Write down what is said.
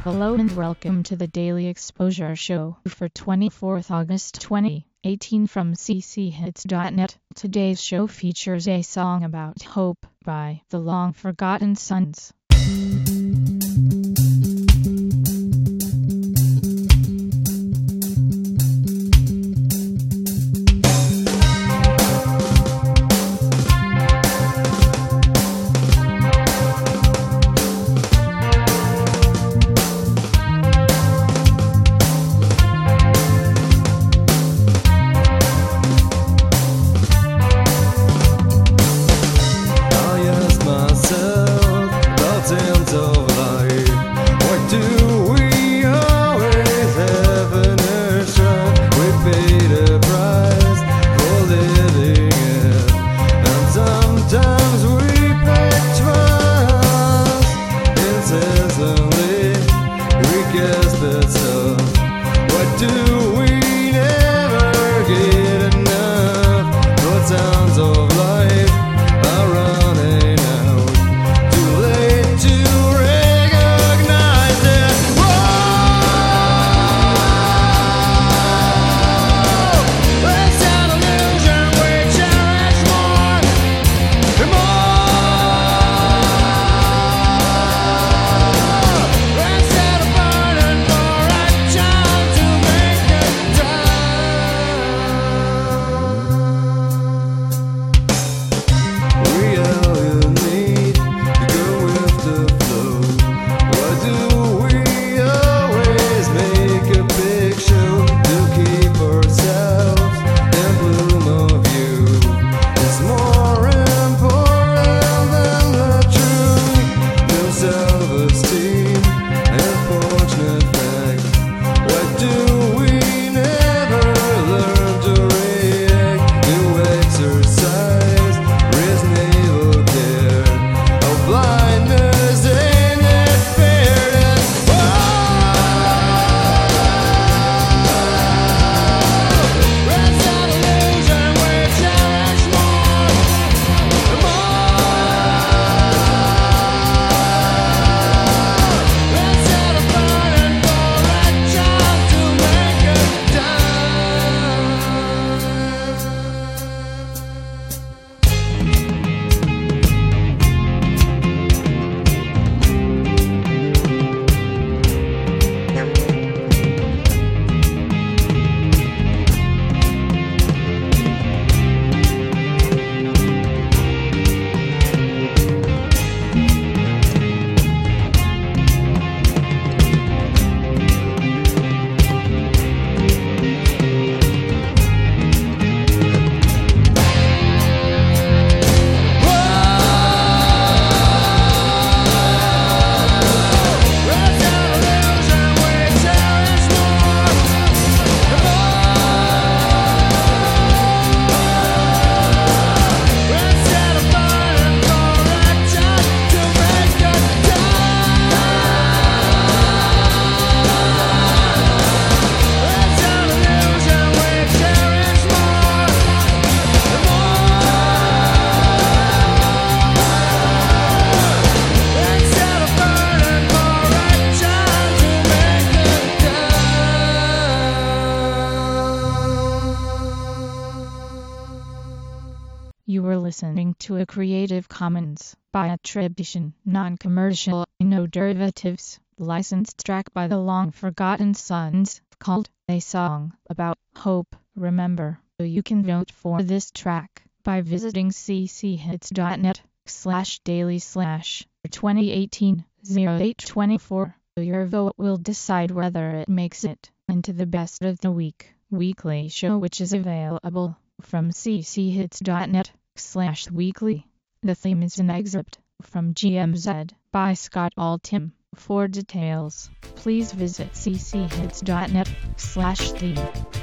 Hello and welcome to the Daily Exposure Show for 24th August 2018 from cchits.net. Today's show features a song about hope by The Long Forgotten Sons. You were listening to a Creative Commons by attribution, non-commercial, no derivatives, licensed track by The Long Forgotten Sons, called A Song About Hope. Remember, you can vote for this track by visiting cchits.net/daily/2018-0824. Your vote will decide whether it makes it into the Best of the Week weekly show, which is available from cchits.net/weekly. The theme is an excerpt from GMZ by Scott Altham. For details, please visit cchits.net/theme.